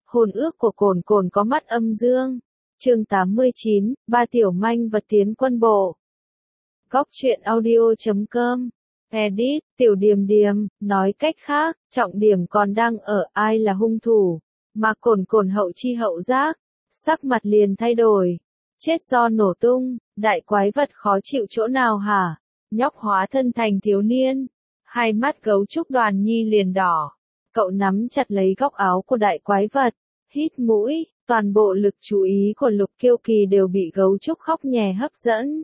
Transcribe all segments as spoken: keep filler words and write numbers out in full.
Hôn ước của Cồn Cồn có mắt âm dương. Chương tám mươi chín, ba tiểu manh vật tiến quân bộ. Góc truyện audio chấm com. Edit, Tiểu Điềm Điềm, nói cách khác, trọng điểm còn đang ở ai là hung thủ, mà Cồn Cồn hậu chi hậu giác, sắc mặt liền thay đổi. Chết do nổ tung, đại quái vật khó chịu chỗ nào hả? Nhóc hóa thân thành thiếu niên, hai mắt gấu trúc Đoàn Nhi liền đỏ. Cậu nắm chặt lấy góc áo của đại quái vật, hít mũi, toàn bộ lực chú ý của Lục Kiêu Kỳ đều bị gấu trúc khóc nhè hấp dẫn.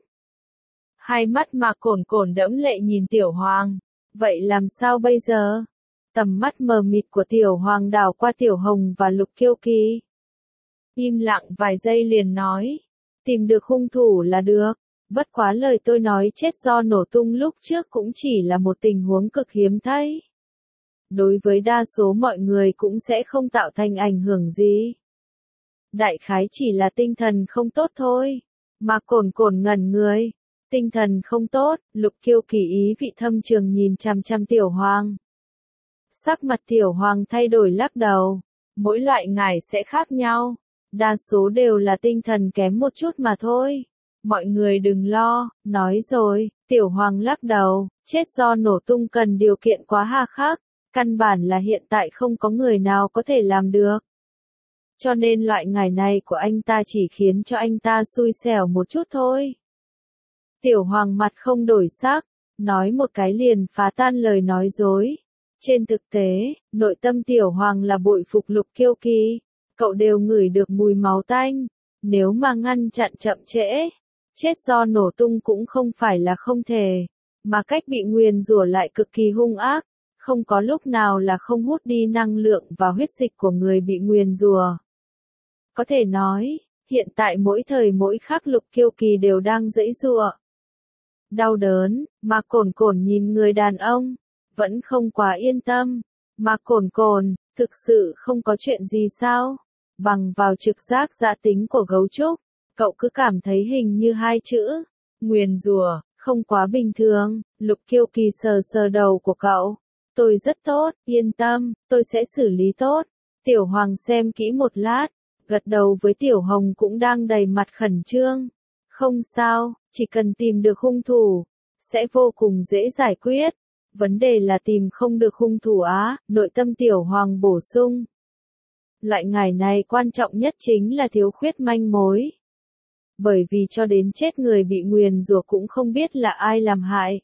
Hai mắt mà Cồn Cồn đẫm lệ nhìn Tiểu Hoàng, vậy làm sao bây giờ? Tầm mắt mờ mịt của Tiểu Hoàng đảo qua Tiểu Hồng và Lục Kiêu Kỳ. Im lặng vài giây liền nói, tìm được hung thủ là được, bất quá lời tôi nói chết do nổ tung lúc trước cũng chỉ là một tình huống cực hiếm thấy. Đối với đa số mọi người cũng sẽ không tạo thành ảnh hưởng gì. Đại khái chỉ là tinh thần không tốt thôi. Mà Cồn Cồn ngẩn người. Tinh thần không tốt, Lục Kiêu Kỳ ý vị thâm trường nhìn chằm chằm Tiểu Hoàng. Sắc mặt Tiểu Hoàng thay đổi lắc đầu. Mỗi loại ngải sẽ khác nhau. Đa số đều là tinh thần kém một chút mà thôi. Mọi người đừng lo, nói rồi, Tiểu Hoàng lắc đầu, chết do nổ tung cần điều kiện quá hà khắc. Căn bản là hiện tại không có người nào có thể làm được. Cho nên loại ngải này của anh ta chỉ khiến cho anh ta xui xẻo một chút thôi. Tiểu Hoàng mặt không đổi sắc, nói một cái liền phá tan lời nói dối. Trên thực tế, nội tâm Tiểu Hoàng là bội phục Lục Kiêu Kỳ. Cậu đều ngửi được mùi máu tanh. Nếu mà ngăn chặn chậm trễ, chết do nổ tung cũng không phải là không thể. Mà cách bị nguyền rủa lại cực kỳ hung ác. Không có lúc nào là không hút đi năng lượng và huyết dịch của người bị nguyền rủa. Có thể nói, hiện tại mỗi thời mỗi khắc Lục Kiêu Kỳ đều đang giãy giụa. Đau đớn, mà Cồn Cồn nhìn người đàn ông, vẫn không quá yên tâm. Mà Cồn Cồn, thực sự không có chuyện gì sao? Bằng vào trực giác dạ tính của gấu trúc, cậu cứ cảm thấy hình như hai chữ, nguyền rủa, không quá bình thường. Lục Kiêu Kỳ sờ sờ đầu của cậu. Tôi rất tốt, yên tâm, tôi sẽ xử lý tốt. Tiểu Hoàng xem kỹ một lát, gật đầu với Tiểu Hồng cũng đang đầy mặt khẩn trương. Không sao, chỉ cần tìm được hung thủ, sẽ vô cùng dễ giải quyết. Vấn đề là tìm không được hung thủ á, nội tâm Tiểu Hoàng bổ sung. Loại ngải này quan trọng nhất chính là thiếu khuyết manh mối. Bởi vì cho đến chết người bị nguyền rủa cũng không biết là ai làm hại.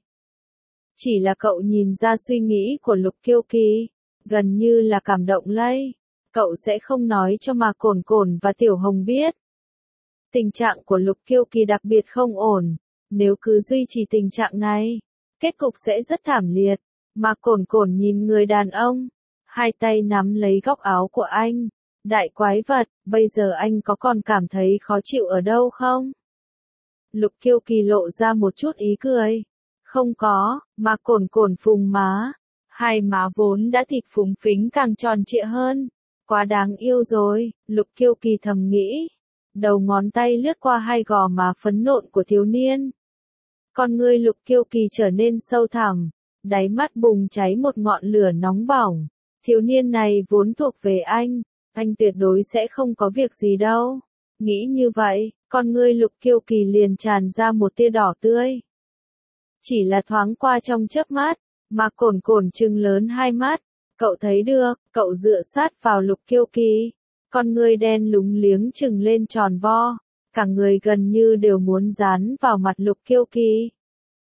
Chỉ là cậu nhìn ra suy nghĩ của Lục Kiêu Kỳ, gần như là cảm động lây. Cậu sẽ không nói cho mà Cồn Cồn và Tiểu Hồng biết. Tình trạng của Lục Kiêu Kỳ đặc biệt không ổn. Nếu cứ duy trì tình trạng này, kết cục sẽ rất thảm liệt. Mà Cồn Cồn nhìn người đàn ông, hai tay nắm lấy góc áo của anh. Đại quái vật, bây giờ anh có còn cảm thấy khó chịu ở đâu không? Lục Kiêu Kỳ lộ ra một chút ý cười. Không có, mà Cồn Cồn phùng má. Hai má vốn đã thịt phúng phính càng tròn trịa hơn. Quá đáng yêu rồi, Lục Kiêu Kỳ thầm nghĩ. Đầu ngón tay lướt qua hai gò má phấn nộn của thiếu niên. Con ngươi Lục Kiêu Kỳ trở nên sâu thẳm. Đáy mắt bùng cháy một ngọn lửa nóng bỏng. Thiếu niên này vốn thuộc về anh. Anh tuyệt đối sẽ không có việc gì đâu. Nghĩ như vậy, con ngươi Lục Kiêu Kỳ liền tràn ra một tia đỏ tươi. Chỉ là thoáng qua trong chớp mắt, mà Cồn Cồn trừng lớn hai mắt. Cậu thấy được, cậu dựa sát vào Lục Kiêu Kỳ. Con ngươi đen lúng liếng trừng lên tròn vo. Cả người gần như đều muốn dán vào mặt Lục Kiêu Kỳ.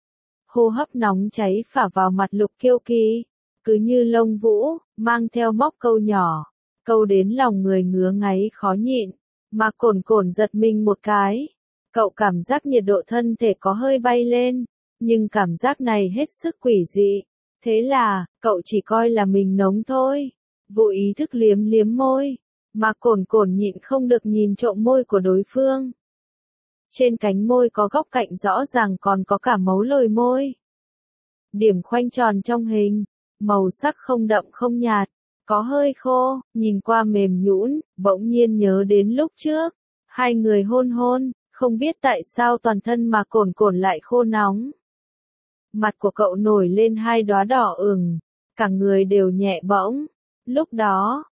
Hô hấp nóng cháy phả vào mặt Lục Kiêu Kỳ. Cứ như lông vũ, mang theo móc câu nhỏ. Câu đến lòng người ngứa ngáy khó nhịn. Mà Cồn Cồn giật mình một cái. Cậu cảm giác nhiệt độ thân thể có hơi bay lên. Nhưng cảm giác này hết sức quỷ dị. Thế là, cậu chỉ coi là mình nóng thôi. Vô ý thức liếm liếm môi. Mà Cồn Cồn nhịn không được nhìn trộm môi của đối phương. Trên cánh môi có góc cạnh rõ ràng còn có cả mấu lồi môi. Điểm khoanh tròn trong hình. Màu sắc không đậm không nhạt. Có hơi khô, nhìn qua mềm nhũn, bỗng nhiên nhớ đến lúc trước. Hai người hôn hôn, không biết tại sao toàn thân mà Cồn Cồn lại khô nóng. Mặt của cậu nổi lên hai đóa đỏ ửng, cả người đều nhẹ bỗng. Lúc đó,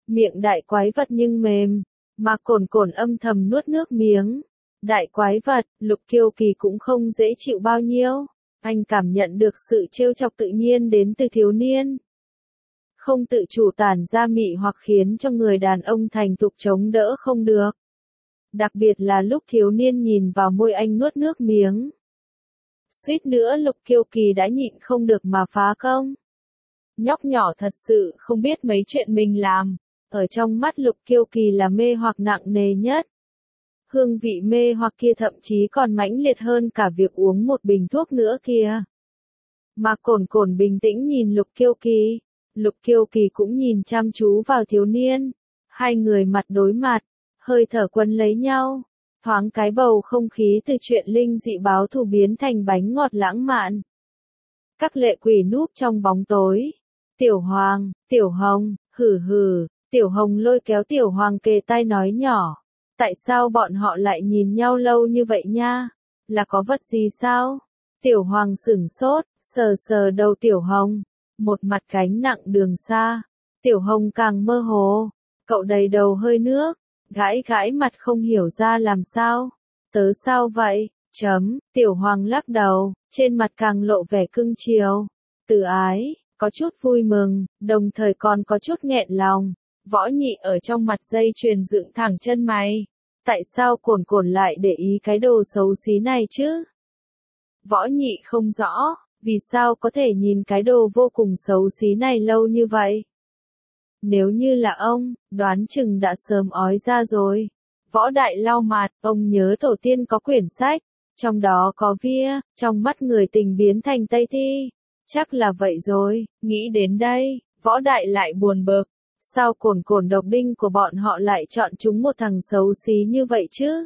Miệng đại quái vật nhưng mềm, mà cồn cồn âm thầm nuốt nước miếng. Đại quái vật, Lục Kiêu Kỳ cũng không dễ chịu bao nhiêu. Anh cảm nhận được sự trêu chọc tự nhiên đến từ thiếu niên. Không tự chủ tản ra mị hoặc khiến cho người đàn ông thành thục chống đỡ không được. Đặc biệt là lúc thiếu niên nhìn vào môi anh nuốt nước miếng. Suýt nữa Lục Kiêu Kỳ đã nhịn không được mà phá công. Nhóc nhỏ thật sự không biết mấy chuyện mình làm. Ở trong mắt Lục Kiêu Kỳ là mê hoặc nặng nề nhất. Hương vị mê hoặc kia thậm chí còn mãnh liệt hơn cả việc uống một bình thuốc nữa kia. Mà cồn cồn bình tĩnh nhìn Lục Kiêu Kỳ. Lục Kiêu Kỳ cũng nhìn chăm chú vào thiếu niên. Hai người mặt đối mặt, hơi thở quấn lấy nhau. Thoáng cái bầu không khí từ chuyện linh dị báo thù biến thành bánh ngọt lãng mạn. Các lệ quỷ núp trong bóng tối. Tiểu Hoàng, Tiểu Hồng, hừ hừ, Tiểu Hồng lôi kéo Tiểu Hoàng kề tai nói nhỏ. Tại sao bọn họ lại nhìn nhau lâu như vậy nha? Là có vật gì sao? Tiểu Hoàng sửng sốt, sờ sờ đầu Tiểu Hồng. Một mặt gánh nặng đường xa. Tiểu Hồng càng mơ hồ. Cậu đầy đầu hơi nước. Gãi gãi mặt không hiểu ra làm sao. Tớ sao vậy? Chấm, Tiểu Hoàng lắc đầu, trên mặt càng lộ vẻ cưng chiều. Từ ái, có chút vui mừng, đồng thời còn có chút nghẹn lòng. Võ Nhị ở trong mặt dây chuyền dựng thẳng chân mày. Tại sao cồn cồn lại để ý cái đồ xấu xí này chứ? Võ Nhị không rõ, vì sao có thể nhìn cái đồ vô cùng xấu xí này lâu như vậy? Nếu như là ông, đoán chừng đã sớm ói ra rồi. Võ Đại lau mặt, ông nhớ tổ tiên có quyển sách, trong đó có vía, trong mắt người tình biến thành Tây Thi. Chắc là vậy rồi, nghĩ đến đây, Võ Đại lại buồn bực. Sao cồn cồn độc đinh của bọn họ lại chọn chúng một thằng xấu xí như vậy chứ?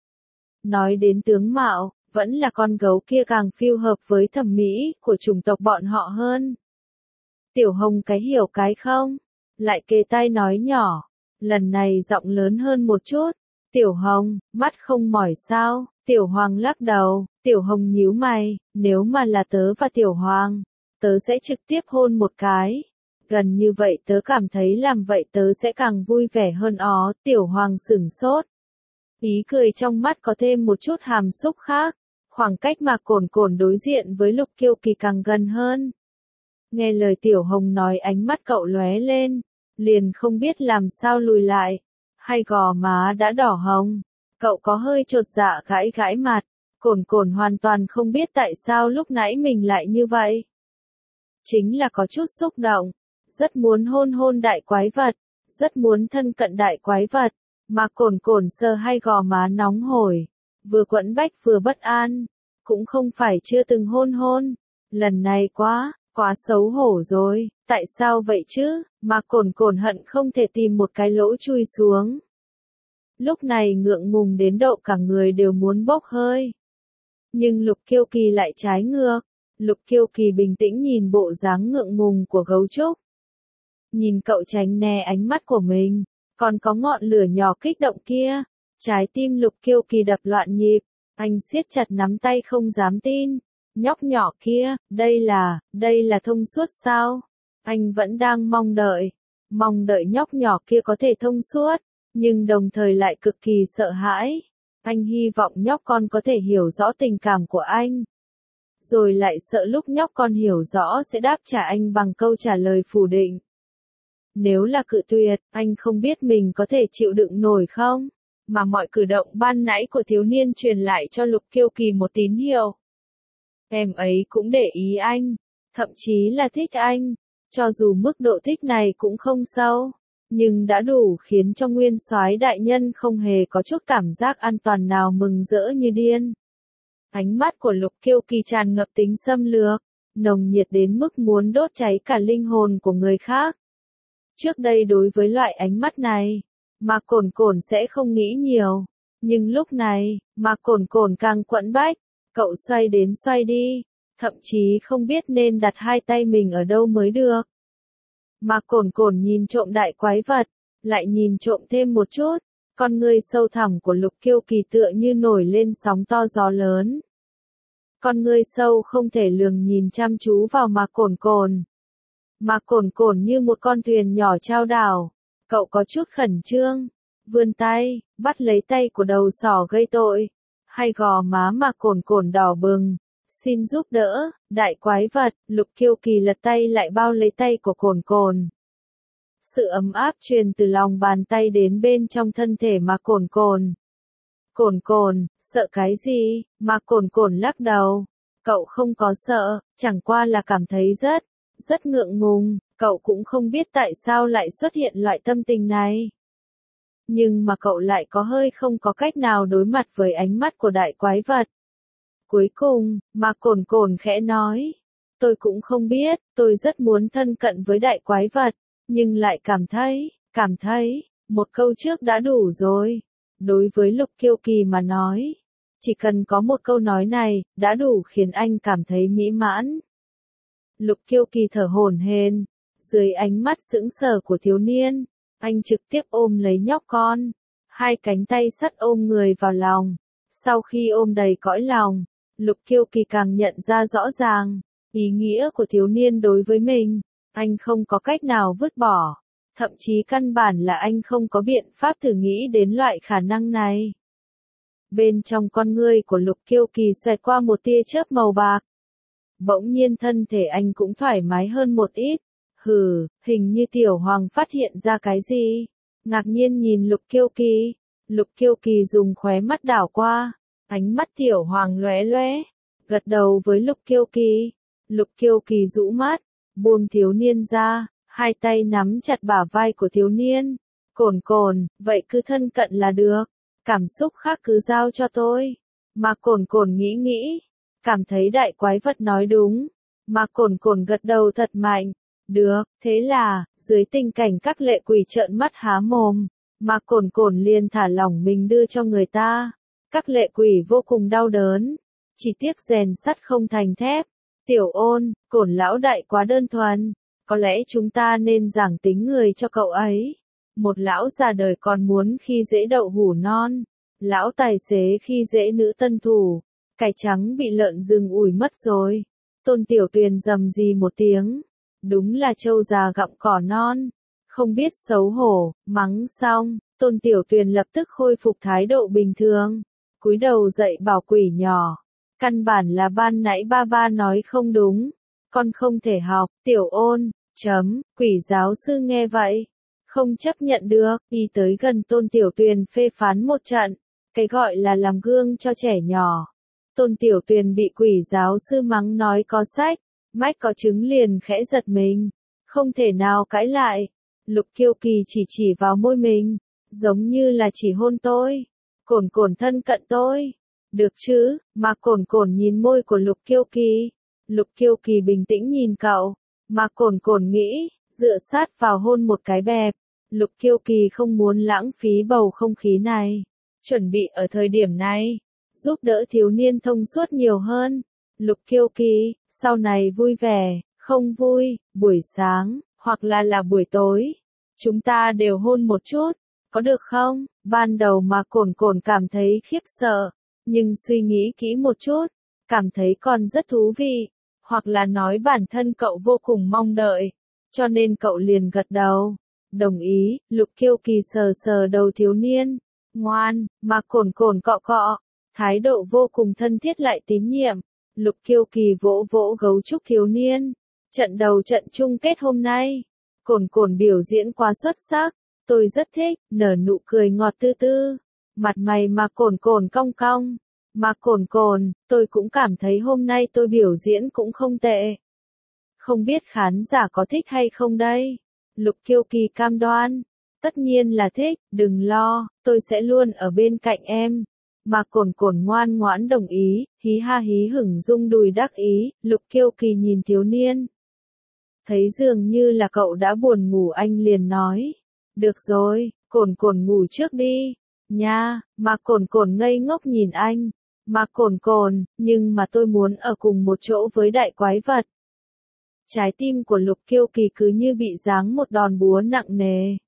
Nói đến tướng mạo, vẫn là con gấu kia càng phiêu hợp với thẩm mỹ của chủng tộc bọn họ hơn. Tiểu Hồng cái hiểu cái không? Lại kề tai nói nhỏ. Lần này giọng lớn hơn một chút. Tiểu Hồng, mắt không mỏi sao? Tiểu Hoàng lắc đầu. Tiểu Hồng nhíu mày. Nếu mà là tớ và Tiểu Hoàng, tớ sẽ trực tiếp hôn một cái. Gần như vậy tớ cảm thấy làm vậy tớ sẽ càng vui vẻ hơn ó. Tiểu Hoàng sửng sốt. Ý cười trong mắt có thêm một chút hàm xúc khác. Khoảng cách mà cồn cồn đối diện với Lục Kiêu Kỳ càng gần hơn. Nghe lời Tiểu Hồng nói ánh mắt cậu lóe lên. Liền không biết làm sao lùi lại. Hai gò má đã đỏ hồng. Cậu có hơi chột dạ gãi gãi mặt. Cồn cồn hoàn toàn không biết tại sao lúc nãy mình lại như vậy. Chính là có chút xúc động. Rất muốn hôn hôn đại quái vật. Rất muốn thân cận đại quái vật. Mà cồn cồn sờ hai gò má nóng hổi. Vừa quẫn bách vừa bất an. Cũng không phải chưa từng hôn hôn. Lần này quá, quá xấu hổ rồi. Tại sao vậy chứ? Mà cồn cồn hận không thể tìm một cái lỗ chui xuống. Lúc này ngượng ngùng đến độ cả người đều muốn bốc hơi. Nhưng Lục Kiêu Kỳ lại trái ngược. Lục Kiêu Kỳ bình tĩnh nhìn bộ dáng ngượng ngùng của gấu trúc. Nhìn cậu tránh né ánh mắt của mình. Còn có ngọn lửa nhỏ kích động kia. Trái tim Lục Kiêu Kỳ đập loạn nhịp. Anh siết chặt nắm tay không dám tin. Nhóc nhỏ kia, đây là, đây là thông suốt sao? Anh vẫn đang mong đợi. Mong đợi nhóc nhỏ kia có thể thông suốt. Nhưng đồng thời lại cực kỳ sợ hãi. Anh hy vọng nhóc con có thể hiểu rõ tình cảm của anh. Rồi lại sợ lúc nhóc con hiểu rõ sẽ đáp trả anh bằng câu trả lời phủ định. Nếu là cự tuyệt, anh không biết mình có thể chịu đựng nổi không? Mà mọi cử động ban nãy của thiếu niên truyền lại cho Lục Kiêu Kỳ một tín hiệu. Em ấy cũng để ý anh. Thậm chí là thích anh. Cho dù mức độ thích này cũng không sâu. Nhưng đã đủ khiến cho nguyên soái đại nhân không hề có chút cảm giác an toàn nào mừng rỡ như điên. Ánh mắt của Lục Kiêu Kỳ tràn ngập tính xâm lược. Nồng nhiệt đến mức muốn đốt cháy cả linh hồn của người khác. Trước đây đối với loại ánh mắt này, mà cồn cồn sẽ không nghĩ nhiều. Nhưng lúc này, mà cồn cồn càng quẫn bách. Cậu xoay đến xoay đi. Thậm chí không biết nên đặt hai tay mình ở đâu mới được. Mà cồn cồn nhìn trộm đại quái vật. Lại nhìn trộm thêm một chút. Con ngươi sâu thẳm của Lục Kiêu Kỳ tựa như nổi lên sóng to gió lớn. Con ngươi sâu không thể lường nhìn chăm chú vào mà cồn cồn. Mà cồn cồn như một con thuyền nhỏ chao đảo. Cậu có chút khẩn trương, vươn tay, bắt lấy tay của đầu sỏ gây tội. Hai gò má mà cồn cồn đỏ bừng. Xin giúp đỡ, đại quái vật, Lục Kiêu Kỳ lật tay lại bao lấy tay của cồn cồn. Sự ấm áp truyền từ lòng bàn tay đến bên trong thân thể mà cồn cồn. Cồn cồn, sợ cái gì, mà cồn cồn lắc đầu. Cậu không có sợ, chẳng qua là cảm thấy rất, rất ngượng ngùng, cậu cũng không biết tại sao lại xuất hiện loại tâm tình này. Nhưng mà cậu lại có hơi không có cách nào đối mặt với ánh mắt của đại quái vật. Cuối cùng, mà cồn cồn khẽ nói, tôi cũng không biết, tôi rất muốn thân cận với đại quái vật, nhưng lại cảm thấy, cảm thấy, một câu trước đã đủ rồi. Đối với Lục Kiêu Kỳ mà nói, chỉ cần có một câu nói này, đã đủ khiến anh cảm thấy mỹ mãn. Lục Kiêu Kỳ thở hổn hển, dưới ánh mắt sững sờ của thiếu niên, anh trực tiếp ôm lấy nhóc con, hai cánh tay sắt ôm người vào lòng. Sau khi ôm đầy cõi lòng, Lục Kiêu Kỳ càng nhận ra rõ ràng, ý nghĩa của thiếu niên đối với mình, anh không có cách nào vứt bỏ. Thậm chí căn bản là anh không có biện pháp thử nghĩ đến loại khả năng này. Bên trong con ngươi của Lục Kiêu Kỳ xoẹt qua một tia chớp màu bạc. Bỗng nhiên thân thể anh cũng thoải mái hơn một ít. Hừ, hình như Tiểu Hoàng phát hiện ra cái gì. Ngạc nhiên nhìn Lục Kiêu Kỳ. Lục Kiêu Kỳ dùng khóe mắt đảo qua. Ánh mắt Tiểu Hoàng lóe lóe. Gật đầu với Lục Kiêu Kỳ. Lục Kiêu Kỳ rũ mắt, buông thiếu niên ra. Hai tay nắm chặt bả vai của thiếu niên. Cồn cồn, vậy cứ thân cận là được. Cảm xúc khác cứ giao cho tôi. Mà cồn cồn nghĩ nghĩ. Cảm thấy đại quái vật nói đúng. Mà cồn cồn gật đầu thật mạnh. Được, thế là, dưới tình cảnh các lệ quỷ trợn mắt há mồm. Mà cồn cồn liền thả lỏng mình đưa cho người ta. Các lệ quỷ vô cùng đau đớn. Chỉ tiếc rèn sắt không thành thép. Tiểu Ôn, Cồn lão đại quá đơn thuần. Có lẽ chúng ta nên giảng tính người cho cậu ấy. Một lão già đời còn muốn khi dễ đậu hủ non. Lão tài xế khi dễ nữ tân thủ. Cải trắng bị lợn rừng ủi mất rồi. Tôn Tiểu Tuyền rầm rì một tiếng. Đúng là trâu già gặm cỏ non. Không biết xấu hổ, mắng xong, Tôn Tiểu Tuyền lập tức khôi phục thái độ bình thường. Cúi đầu dậy bảo quỷ nhỏ. Căn bản là ban nãy ba ba nói không đúng. Con không thể học, Tiểu Ôn, chấm, quỷ giáo sư nghe vậy. Không chấp nhận được, đi tới gần Tôn Tiểu Tuyền phê phán một trận. Cái gọi là làm gương cho trẻ nhỏ. Tôn Tiểu Tuyền bị quỷ giáo sư mắng nói có sách, mách có trứng liền khẽ giật mình. Không thể nào cãi lại. Lục Kiêu Kỳ chỉ chỉ vào môi mình. Giống như là chỉ hôn tôi. Cồn cồn thân cận tôi. Được chứ, mà cồn cồn nhìn môi của Lục Kiêu Kỳ. Lục Kiêu Kỳ bình tĩnh nhìn cậu. Mà cồn cồn nghĩ, dựa sát vào hôn một cái bẹp. Lục Kiêu Kỳ không muốn lãng phí bầu không khí này. Chuẩn bị ở thời điểm này, giúp đỡ thiếu niên thông suốt nhiều hơn. Lục Kiêu Kỳ, sau này vui vẻ, không vui, buổi sáng, hoặc là là buổi tối. Chúng ta đều hôn một chút, có được không? Ban đầu mà cồn cồn cảm thấy khiếp sợ, nhưng suy nghĩ kỹ một chút, cảm thấy còn rất thú vị. Hoặc là nói bản thân cậu vô cùng mong đợi, cho nên cậu liền gật đầu. Đồng ý, Lục Kiêu Kỳ sờ sờ đầu thiếu niên. Ngoan, mà cồn cồn cọ cọ. Thái độ vô cùng thân thiết lại tín nhiệm. Lục Kiêu Kỳ vỗ vỗ gấu trúc thiếu niên. Trận đầu trận chung kết hôm nay. Cồn cồn biểu diễn quá xuất sắc. Tôi rất thích, nở nụ cười ngọt tư tư. Mặt mày mà cồn cồn cong cong. Mà cồn cồn, tôi cũng cảm thấy hôm nay tôi biểu diễn cũng không tệ. Không biết khán giả có thích hay không đây? Lục Kiêu Kỳ cam đoan. Tất nhiên là thích, đừng lo, tôi sẽ luôn ở bên cạnh em. Mà cồn cồn ngoan ngoãn đồng ý, hí ha hí hửng rung đùi đắc ý. Lục Kiêu Kỳ nhìn thiếu niên. Thấy dường như là cậu đã buồn ngủ, anh liền nói. Được rồi, cồn cồn ngủ trước đi. Nha, mà cồn cồn ngây ngốc nhìn anh. Mà cồn cồn, nhưng mà tôi muốn ở cùng một chỗ với đại quái vật. Trái tim của Lục Kiêu Kỳ cứ như bị giáng một đòn búa nặng nề.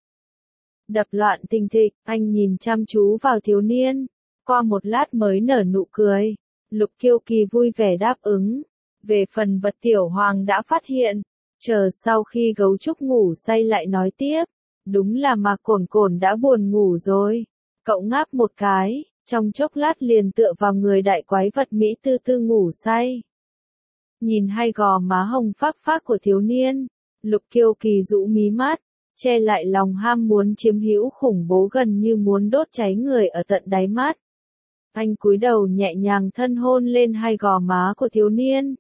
Đập loạn thình thịch, anh nhìn chăm chú vào thiếu niên. Qua một lát mới nở nụ cười. Lục Kiêu Kỳ vui vẻ đáp ứng. Về phần vật Tiểu Hoàng đã phát hiện. Chờ sau khi gấu trúc ngủ say lại nói tiếp. Đúng là mà cồn cồn đã buồn ngủ rồi. Cậu ngáp một cái, trong chốc lát liền tựa vào người đại quái vật Mỹ tư tư ngủ say. Nhìn hai gò má hồng phác phác của thiếu niên, Lục Kiêu Kỳ rũ mí mắt, che lại lòng ham muốn chiếm hữu khủng bố gần như muốn đốt cháy người ở tận đáy mắt. Anh cúi đầu nhẹ nhàng thân hôn lên hai gò má của thiếu niên.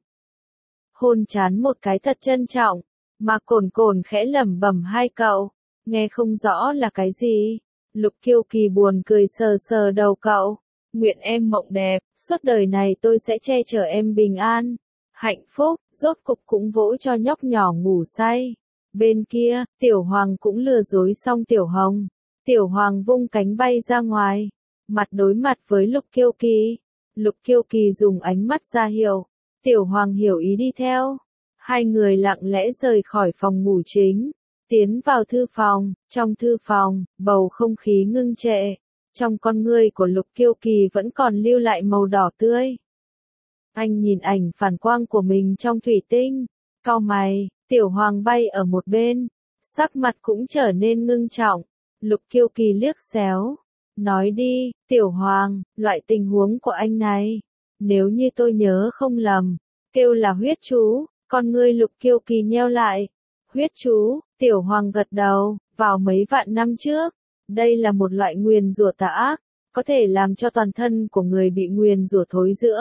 Hôn chán một cái thật trân trọng, mà cồn cồn khẽ lẩm bẩm hai cậu, nghe không rõ là cái gì. Lục Kiêu Kỳ buồn cười sờ sờ đầu cậu, nguyện em mộng đẹp, suốt đời này tôi sẽ che chở em bình an, hạnh phúc, rốt cục cũng vỗ cho nhóc nhỏ ngủ say. Bên kia, Tiểu Hoàng cũng lừa dối xong Tiểu Hồng. Tiểu Hoàng vung cánh bay ra ngoài, mặt đối mặt với Lục Kiêu Kỳ. Lục Kiêu Kỳ dùng ánh mắt ra hiệu, Tiểu Hoàng hiểu ý đi theo. Hai người lặng lẽ rời khỏi phòng ngủ chính, tiến vào thư phòng. Trong thư phòng, bầu không khí ngưng trệ. Trong con ngươi của Lục Kiêu Kỳ vẫn còn lưu lại màu đỏ tươi. Anh nhìn ảnh phản quang của mình trong thủy tinh, cau mày. Tiểu Hoàng bay ở một bên, sắc mặt cũng trở nên ngưng trọng. Lục Kiêu Kỳ liếc xéo, nói đi, Tiểu Hoàng, loại tình huống của anh này, nếu như tôi nhớ không lầm, kêu là huyết chú. Con ngươi Lục Kiêu Kỳ nheo lại. Huyết chú, Tiểu Hoàng gật đầu, vào mấy vạn năm trước, đây là một loại nguyền rủa tà ác, có thể làm cho toàn thân của người bị nguyền rủa thối rữa.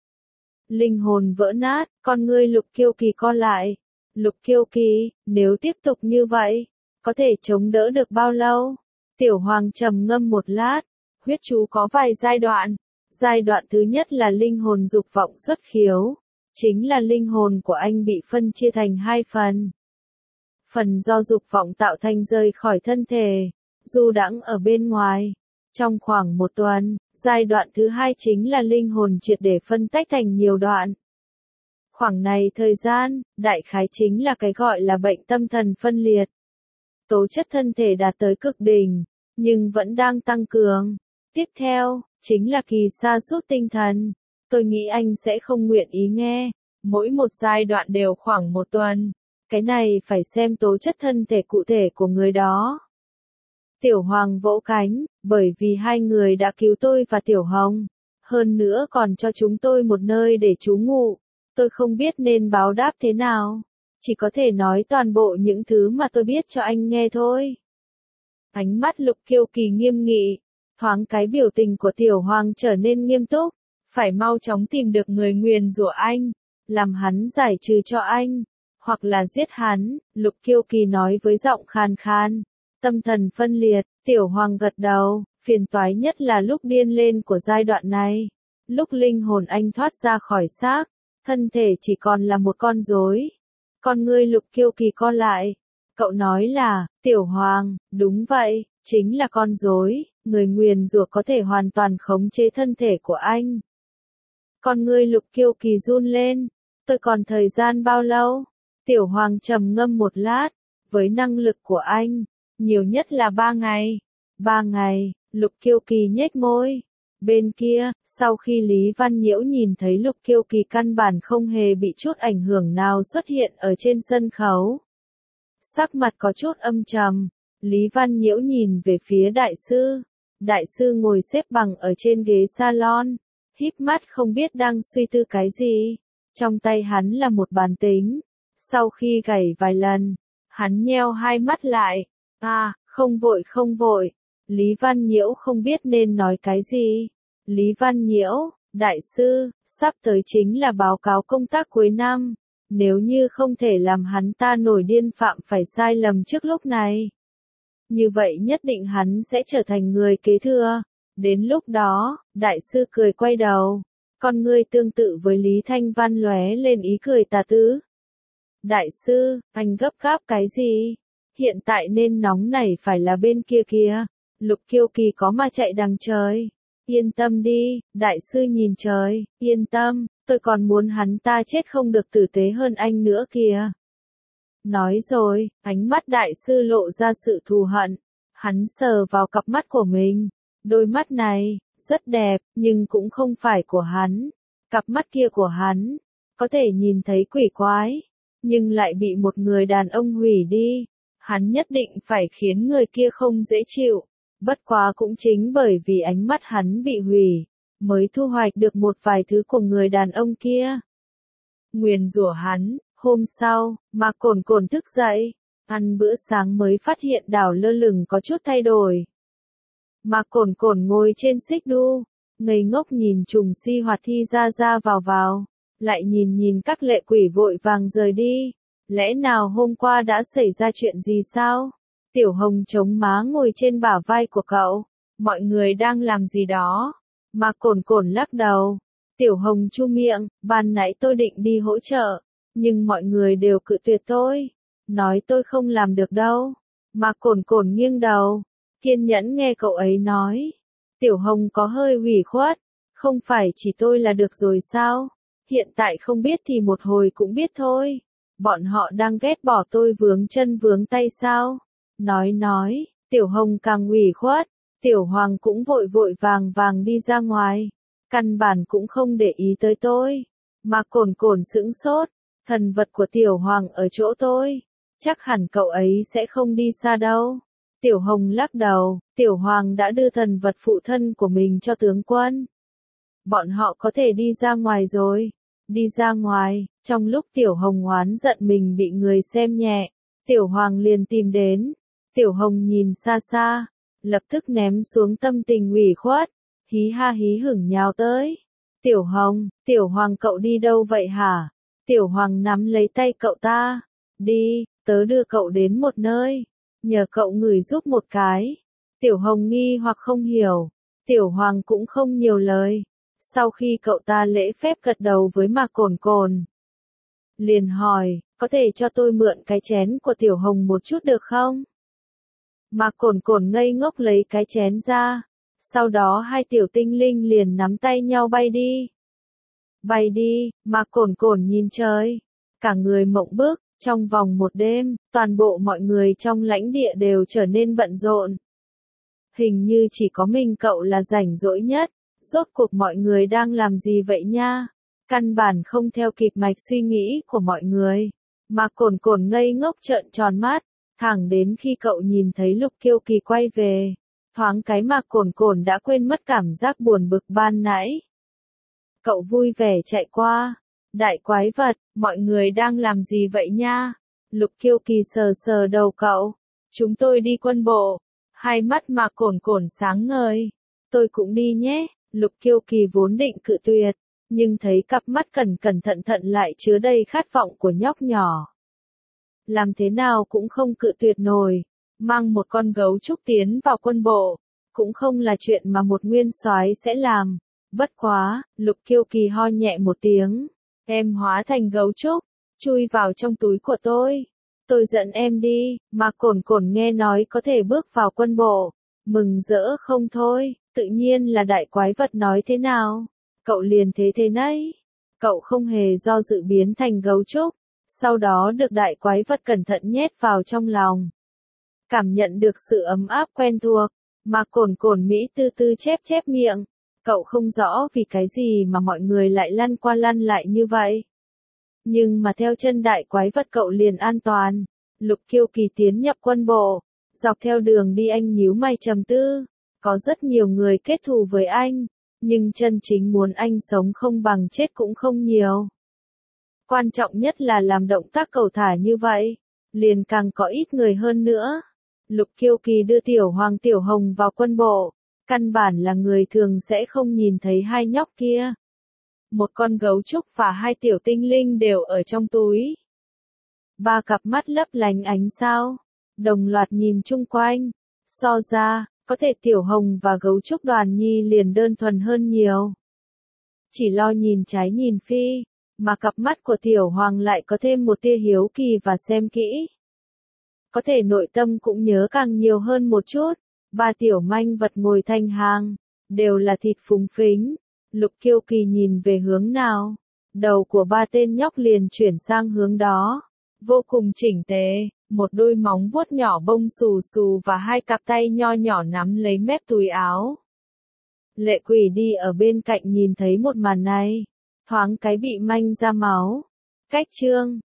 Linh hồn vỡ nát, con ngươi Lục Kiêu Kỳ co lại. Lục Kiêu Kỳ, nếu tiếp tục như vậy, có thể chống đỡ được bao lâu? Tiểu Hoàng trầm ngâm một lát, huyết chú có vài giai đoạn. Giai đoạn thứ nhất là linh hồn dục vọng xuất khiếu, chính là linh hồn của anh bị phân chia thành hai phần. Phần do dục vọng tạo thành rời khỏi thân thể, du đãng ở bên ngoài. Trong khoảng một tuần, giai đoạn thứ hai chính là linh hồn triệt để phân tách thành nhiều đoạn. Khoảng này thời gian, đại khái chính là cái gọi là bệnh tâm thần phân liệt. Tố chất thân thể đạt tới cực đỉnh, nhưng vẫn đang tăng cường. Tiếp theo, chính là kỳ sa sút tinh thần. Tôi nghĩ anh sẽ không nguyện ý nghe. Mỗi một giai đoạn đều khoảng một tuần. Cái này phải xem tố chất thân thể cụ thể của người đó. Tiểu Hoàng vỗ cánh, bởi vì hai người đã cứu tôi và Tiểu Hồng. Hơn nữa còn cho chúng tôi một nơi để trú ngụ. Tôi không biết nên báo đáp thế nào. Chỉ có thể nói toàn bộ những thứ mà tôi biết cho anh nghe thôi. Ánh mắt Lục Kiêu Kỳ nghiêm nghị. Thoáng cái biểu tình của Tiểu Hoàng trở nên nghiêm túc. Phải mau chóng tìm được người nguyền rủa anh. Làm hắn giải trừ cho anh. Hoặc là giết hắn. Lục Kiêu Kỳ nói với giọng khan khan. Tâm thần phân liệt. Tiểu Hoàng gật đầu. Phiền toái nhất là lúc điên lên của giai đoạn này. Lúc linh hồn anh thoát ra khỏi xác. Thân thể chỉ còn là một con rối. Con ngươi Lục Kiêu Kỳ co lại. Cậu nói là, Tiểu Hoàng, đúng vậy, chính là con rối. Người nguyền rủa có thể hoàn toàn khống chế thân thể của anh. Con ngươi Lục Kiêu Kỳ run lên. Tôi còn thời gian bao lâu? Tiểu Hoàng trầm ngâm một lát. Với năng lực của anh, nhiều nhất là ba ngày. Ba ngày, Lục Kiêu Kỳ nhếch môi. Bên kia, sau khi Lý Văn Nhiễu nhìn thấy Lục Kiêu Kỳ căn bản không hề bị chút ảnh hưởng nào xuất hiện ở trên sân khấu. Sắc mặt có chút âm trầm, Lý Văn Nhiễu nhìn về phía đại sư. Đại sư ngồi xếp bằng ở trên ghế salon, híp mắt không biết đang suy tư cái gì. Trong tay hắn là một bàn tính. Sau khi gảy vài lần, hắn nheo hai mắt lại. À, không vội không vội. Lý Văn Nhiễu không biết nên nói cái gì. Lý Văn Nhiễu, đại sư, sắp tới chính là báo cáo công tác cuối năm. Nếu như không thể làm hắn ta nổi điên phạm phải sai lầm trước lúc này, như vậy nhất định hắn sẽ trở thành người kế thừa. Đến lúc đó, đại sư cười quay đầu. Con ngươi tương tự với Lý Thanh Văn lóe lên ý cười tà tứ. Đại sư, anh gấp gáp cái gì? Hiện tại nên nóng nảy phải là bên kia kìa. Lục Kiêu Kỳ có mà chạy đằng trời. Yên tâm đi, đại sư nhìn trời, yên tâm, tôi còn muốn hắn ta chết không được tử tế hơn anh nữa kìa. Nói rồi, ánh mắt đại sư lộ ra sự thù hận. Hắn sờ vào cặp mắt của mình. Đôi mắt này, rất đẹp, nhưng cũng không phải của hắn. Cặp mắt kia của hắn, có thể nhìn thấy quỷ quái, nhưng lại bị một người đàn ông hủy đi. Hắn nhất định phải khiến người kia không dễ chịu. Bất quá cũng chính bởi vì ánh mắt hắn bị hủy, mới thu hoạch được một vài thứ của người đàn ông kia. Nguyền rủa hắn, hôm sau, Mạc Cổn Cổn thức dậy, ăn bữa sáng mới phát hiện đảo lơ lửng có chút thay đổi. Mạc Cổn Cổn ngồi trên xích đu, ngây ngốc nhìn trùng si hoạt thi ra ra vào vào, lại nhìn nhìn các lệ quỷ vội vàng rời đi. Lẽ nào hôm qua đã xảy ra chuyện gì sao? Tiểu Hồng chống má ngồi trên bả vai của cậu. Mọi người đang làm gì đó? Mạc Cổn Cổn lắc đầu. Tiểu Hồng chu miệng, ban nãy tôi định đi hỗ trợ, nhưng mọi người đều cự tuyệt tôi. Nói tôi không làm được đâu. Mạc Cổn Cổn nghiêng đầu, kiên nhẫn nghe cậu ấy nói. Tiểu Hồng có hơi ủy khuất. Không phải chỉ tôi là được rồi sao? Hiện tại không biết thì một hồi cũng biết thôi. Bọn họ đang ghét bỏ tôi vướng chân vướng tay sao? Nói nói, Tiểu Hồng càng ủy khuất, Tiểu Hoàng cũng vội vội vàng vàng đi ra ngoài. Căn bản cũng không để ý tới tôi. Mạc Cổn Cổn sững sốt, thần vật của Tiểu Hoàng ở chỗ tôi. Chắc hẳn cậu ấy sẽ không đi xa đâu. Tiểu Hồng lắc đầu, Tiểu Hoàng đã đưa thần vật phụ thân của mình cho tướng quân. Bọn họ có thể đi ra ngoài rồi. Đi ra ngoài, trong lúc Tiểu Hồng oán giận mình bị người xem nhẹ, Tiểu Hoàng liền tìm đến. Tiểu Hồng nhìn xa xa, lập tức ném xuống tâm tình ủy khuất, hí ha hí hửng nhào tới. Tiểu Hồng, Tiểu Hoàng cậu đi đâu vậy hả? Tiểu Hoàng nắm lấy tay cậu ta. Đi, tớ đưa cậu đến một nơi, nhờ cậu ngửi giúp một cái. Tiểu Hồng nghi hoặc không hiểu, Tiểu Hoàng cũng không nhiều lời. Sau khi cậu ta lễ phép gật đầu với Mạc Cổn Cổn, liền hỏi, có thể cho tôi mượn cái chén của Tiểu Hồng một chút được không? Mạc Cổn Cổn ngây ngốc lấy cái chén ra, sau đó hai tiểu tinh linh liền nắm tay nhau bay đi. Bay đi, Mạc Cổn Cổn nhìn trời, cả người mộng bức, trong vòng một đêm, toàn bộ mọi người trong lãnh địa đều trở nên bận rộn. Hình như chỉ có mình cậu là rảnh rỗi nhất. Rốt cuộc mọi người đang làm gì vậy nha? Căn bản không theo kịp mạch suy nghĩ của mọi người. Mạc Cổn Cổn ngây ngốc trợn tròn mắt, thẳng đến khi cậu nhìn thấy Lục Kiêu Kỳ quay về. Thoáng cái Mạc Cổn Cổn đã quên mất cảm giác buồn bực ban nãy. Cậu vui vẻ chạy qua. Đại quái vật, mọi người đang làm gì vậy nha? Lục Kiêu Kỳ sờ sờ đầu cậu. Chúng tôi đi quân bộ. Hai mắt Mạc Cổn Cổn sáng ngời. Tôi cũng đi nhé. Lục Kiêu Kỳ vốn định cự tuyệt, nhưng thấy cặp mắt cẩn cẩn thận thận lại chứa đầy khát vọng của nhóc nhỏ. Làm thế nào cũng không cự tuyệt nổi, mang một con gấu trúc tiến vào quân bộ, cũng không là chuyện mà một nguyên soái sẽ làm. Bất quá, Lục Kiêu Kỳ ho nhẹ một tiếng, em hóa thành gấu trúc, chui vào trong túi của tôi. Tôi dẫn em đi. Mạc Cổn Cổn nghe nói có thể bước vào quân bộ, mừng rỡ không thôi. Tự nhiên là đại quái vật nói thế nào, cậu liền thế thế nấy. Cậu không hề do dự biến thành gấu trúc, sau đó được đại quái vật cẩn thận nhét vào trong lòng. Cảm nhận được sự ấm áp quen thuộc, Mạc Cổn Cổn Mỹ tư tư chép chép miệng. Cậu không rõ vì cái gì mà mọi người lại lăn qua lăn lại như vậy. Nhưng mà theo chân đại quái vật cậu liền an toàn. Lục Kiêu Kỳ tiến nhập quân bộ, dọc theo đường đi anh nhíu mày trầm tư. Có rất nhiều người kết thù với anh, nhưng chân chính muốn anh sống không bằng chết cũng không nhiều. Quan trọng nhất là làm động tác cầu thả như vậy, liền càng có ít người hơn nữa. Lục Kiêu Kỳ đưa Tiểu Hoàng Tiểu Hồng vào quân bộ, căn bản là người thường sẽ không nhìn thấy hai nhóc kia. Một con gấu trúc và hai tiểu tinh linh đều ở trong túi. Ba cặp mắt lấp lánh ánh sao, đồng loạt nhìn chung quanh. So ra, có thể Tiểu Hồng và gấu trúc Đoàn Nhi liền đơn thuần hơn nhiều. Chỉ lo nhìn trái nhìn phi, mà cặp mắt của Tiểu Hoàng lại có thêm một tia hiếu kỳ và xem kỹ. Có thể nội tâm cũng nhớ càng nhiều hơn một chút. Ba tiểu manh vật ngồi thành hàng, đều là thịt phúng phính. Lục Kiêu Kỳ nhìn về hướng nào, đầu của ba tên nhóc liền chuyển sang hướng đó. Vô cùng chỉnh tề, một đôi móng vuốt nhỏ bông xù xù và hai cặp tay nho nhỏ nắm lấy mép túi áo. Lệ Quỷ đi ở bên cạnh nhìn thấy một màn này, thoáng cái bị manh ra máu. Cách chương